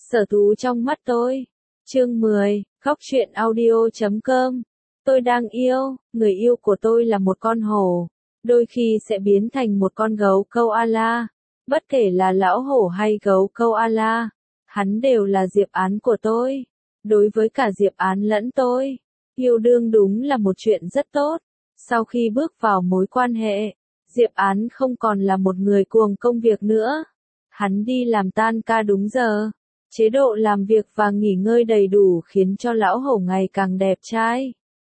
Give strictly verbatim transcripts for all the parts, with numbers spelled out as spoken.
Sở thú trong mắt tôi. Chương mười, khóc chuyện audio chấm com. Tôi đang yêu, người yêu của tôi là một con hổ. Đôi khi sẽ biến thành một con gấu koala. Bất kể là lão hổ hay gấu koala, hắn đều là Diệp Án của tôi. Đối với cả Diệp Án lẫn tôi, yêu đương đúng là một chuyện rất tốt. Sau khi bước vào mối quan hệ, Diệp Án không còn là một người cuồng công việc nữa. Hắn đi làm tan ca đúng giờ. Chế độ làm việc và nghỉ ngơi đầy đủ khiến cho lão hổ ngày càng đẹp trai.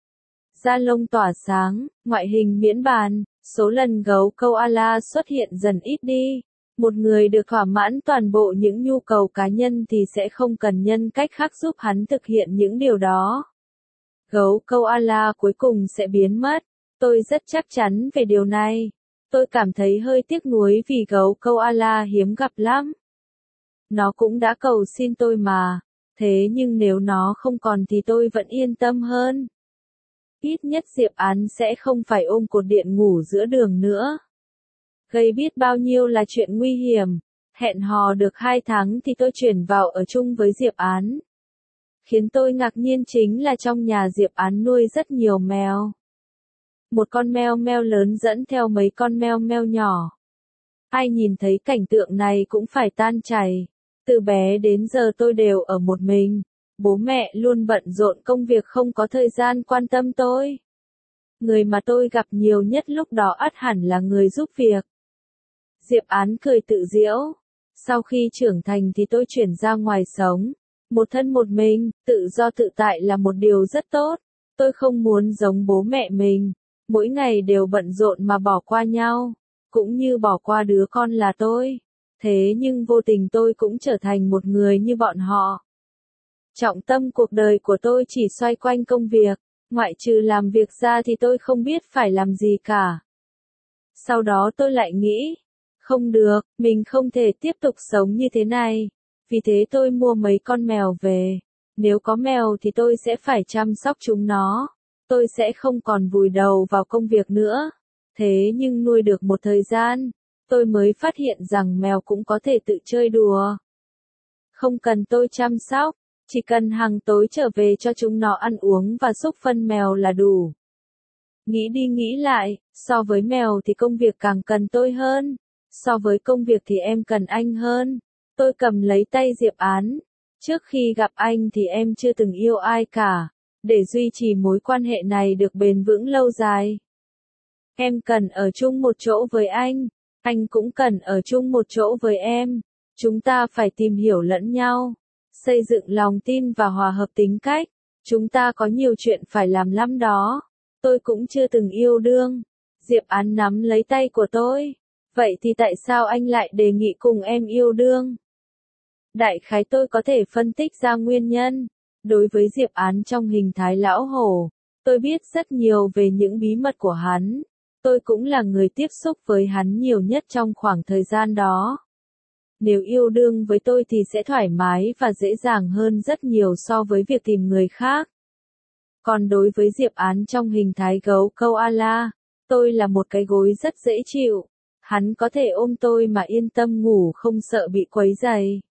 Da lông tỏa sáng, ngoại hình miễn bàn, số lần gấu koala xuất hiện dần ít đi. Một người được thỏa mãn toàn bộ những nhu cầu cá nhân thì sẽ không cần nhân cách khác giúp hắn thực hiện những điều đó. Gấu koala cuối cùng sẽ biến mất. Tôi rất chắc chắn về điều này. Tôi cảm thấy hơi tiếc nuối vì gấu koala hiếm gặp lắm. Nó cũng đã cầu xin tôi mà. Thế nhưng nếu nó không còn thì tôi vẫn yên tâm hơn. Ít nhất Diệp Án sẽ không phải ôm cột điện ngủ giữa đường nữa. Gây biết bao nhiêu là chuyện nguy hiểm. Hẹn hò được hai tháng thì tôi chuyển vào ở chung với Diệp Án. Khiến tôi ngạc nhiên chính là trong nhà Diệp Án nuôi rất nhiều mèo. Một con meo meo lớn dẫn theo mấy con meo meo nhỏ. Ai nhìn thấy cảnh tượng này cũng phải tan chảy. Từ bé đến giờ tôi đều ở một mình. Bố mẹ luôn bận rộn công việc không có thời gian quan tâm tôi. Người mà tôi gặp nhiều nhất lúc đó ắt hẳn là người giúp việc. Diệp Án cười tự giễu. Sau khi trưởng thành thì tôi chuyển ra ngoài sống. Một thân một mình, tự do tự tại là một điều rất tốt. Tôi không muốn giống bố mẹ mình. Mỗi ngày đều bận rộn mà bỏ qua nhau. Cũng như bỏ qua đứa con là tôi. Thế nhưng vô tình tôi cũng trở thành một người như bọn họ. Trọng tâm cuộc đời của tôi chỉ xoay quanh công việc. Ngoại trừ làm việc ra thì tôi không biết phải làm gì cả. Sau đó tôi lại nghĩ. Không được, mình không thể tiếp tục sống như thế này. Vì thế tôi mua mấy con mèo về. Nếu có mèo thì tôi sẽ phải chăm sóc chúng nó. Tôi sẽ không còn vùi đầu vào công việc nữa. Thế nhưng nuôi được một thời gian, tôi mới phát hiện rằng mèo cũng có thể tự chơi đùa. Không cần tôi chăm sóc, chỉ cần hàng tối trở về cho chúng nó ăn uống và xúc phân mèo là đủ. Nghĩ đi nghĩ lại, so với mèo thì công việc càng cần tôi hơn. So với công việc thì em cần anh hơn. Tôi cầm lấy tay Diệp Án. Trước khi gặp anh thì em chưa từng yêu ai cả. Để duy trì mối quan hệ này được bền vững lâu dài. Em cần ở chung một chỗ với anh. Anh cũng cần ở chung một chỗ với em. Chúng ta phải tìm hiểu lẫn nhau. Xây dựng lòng tin và hòa hợp tính cách. Chúng ta có nhiều chuyện phải làm lắm đó. Tôi cũng chưa từng yêu đương. Diệp Án nắm lấy tay của tôi. Vậy thì tại sao anh lại đề nghị cùng em yêu đương? Đại khái tôi có thể phân tích ra nguyên nhân. Đối với Diệp Án trong hình thái lão hổ, tôi biết rất nhiều về những bí mật của hắn. Tôi cũng là người tiếp xúc với hắn nhiều nhất trong khoảng thời gian đó. Nếu yêu đương với tôi thì sẽ thoải mái và dễ dàng hơn rất nhiều so với việc tìm người khác. Còn đối với Diệp Án trong hình thái gấu koala, tôi là một cái gối rất dễ chịu. Hắn có thể ôm tôi mà yên tâm ngủ không sợ bị quấy rầy.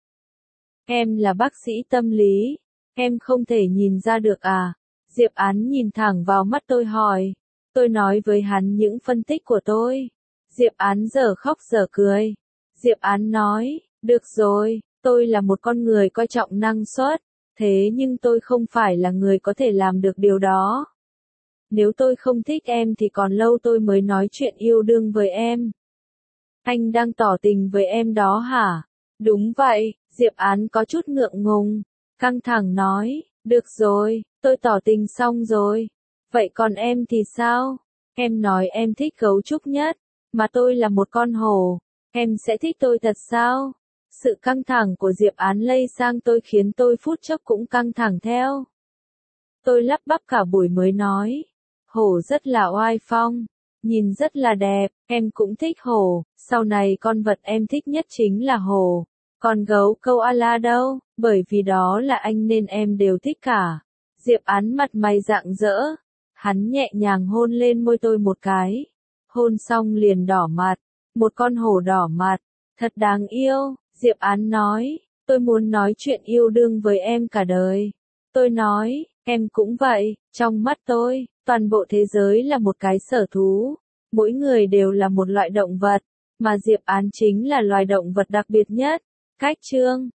Em là bác sĩ tâm lý. Em không thể nhìn ra được à? Diệp Án nhìn thẳng vào mắt tôi hỏi. Tôi nói với hắn những phân tích của tôi. Diệp Án giờ khóc giờ cười. Diệp Án nói, được rồi, tôi là một con người coi trọng năng suất. Thế nhưng tôi không phải là người có thể làm được điều đó. Nếu tôi không thích em thì còn lâu tôi mới nói chuyện yêu đương với em. Anh đang tỏ tình với em đó hả? Đúng vậy, Diệp Án có chút ngượng ngùng. Căng thẳng nói, được rồi, tôi tỏ tình xong rồi. Vậy còn em thì sao? Em nói em thích gấu trúc nhất, mà tôi là một con hổ. Em sẽ thích tôi thật sao? Sự căng thẳng của Diệp Án lây sang tôi khiến tôi phút chốc cũng căng thẳng theo. Tôi lắp bắp cả buổi mới nói. Hổ rất là oai phong, nhìn rất là đẹp, em cũng thích hổ. Sau này con vật em thích nhất chính là hổ. Còn gấu koala đâu, bởi vì đó là anh nên em đều thích cả. Diệp Án mặt mày rạng rỡ. Hắn nhẹ nhàng hôn lên môi tôi một cái. Hôn xong liền đỏ mặt. Một con hổ đỏ mặt. Thật đáng yêu, Diệp Án nói. Tôi muốn nói chuyện yêu đương với em cả đời. Tôi nói, em cũng vậy, trong mắt tôi, toàn bộ thế giới là một cái sở thú. Mỗi người đều là một loại động vật, mà Diệp Án chính là loài động vật đặc biệt nhất. Cách chương